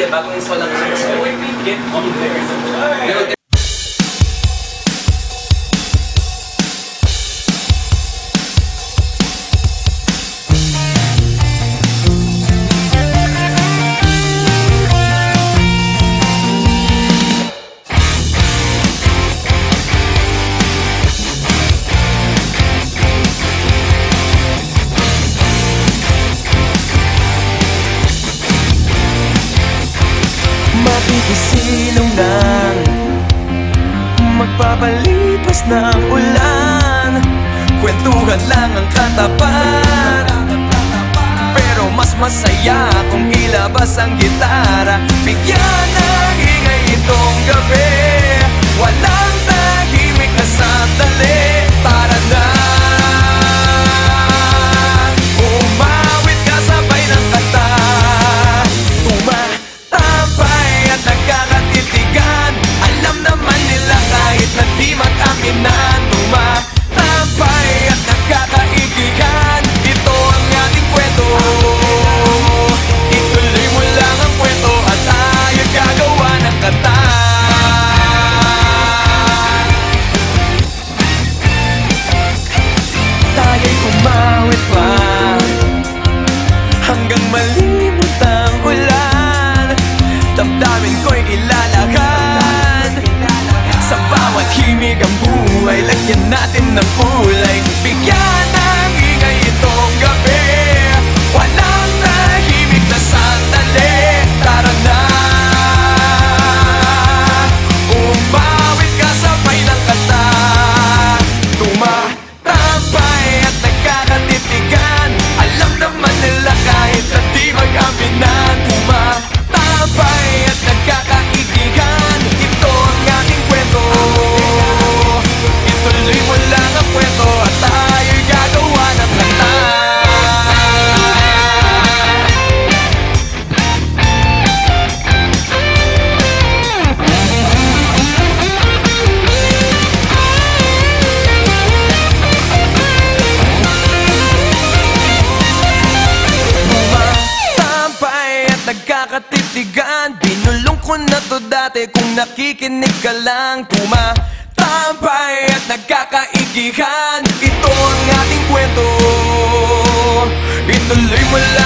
Pamilya, bagong install lang sa get there. Mapipisilungan, magpapalipas ng ulan. Kwentuhan lang ang katapat, pero mas masaya kung ilabas ang gitara. Bigyan ng ingay itong gabi, walang tahimik na sandali. Tara na, umawit ka sabay ng kanta. Nagkakatitigan, alam naman nila kahit na di mag-aminan. Tumatapay at nagkakaigigan, ito ang ating kwento. Ituloy mo lang ang kwento at tayo gagawa ng kanta. Tayo'y kumawit pa hanggang malimot ang ulan. Damdamin ko'y ilalakad, sa bawat himig ang buhay, lagyan natin ng kulay. Bigyan ng ingay itong gabi, walang tahimik na sandali. Tara na, umawit ka sabay ng kanta. Tumatapay at nagkakatitigan, alam naman nila kahit na di mag-aminan. Tumatapay at nagkakaigigan, ito ang ating kwento. Ituloy mo lang ang kwento at tayo'y gagawa ng kanta. Tumatapay at nagkakatitigan, binulong ko na to dati kung nakikinig ka lang. Tumatapay at nagkakaigihan, ito ang ating kwento. Ituloy mo lang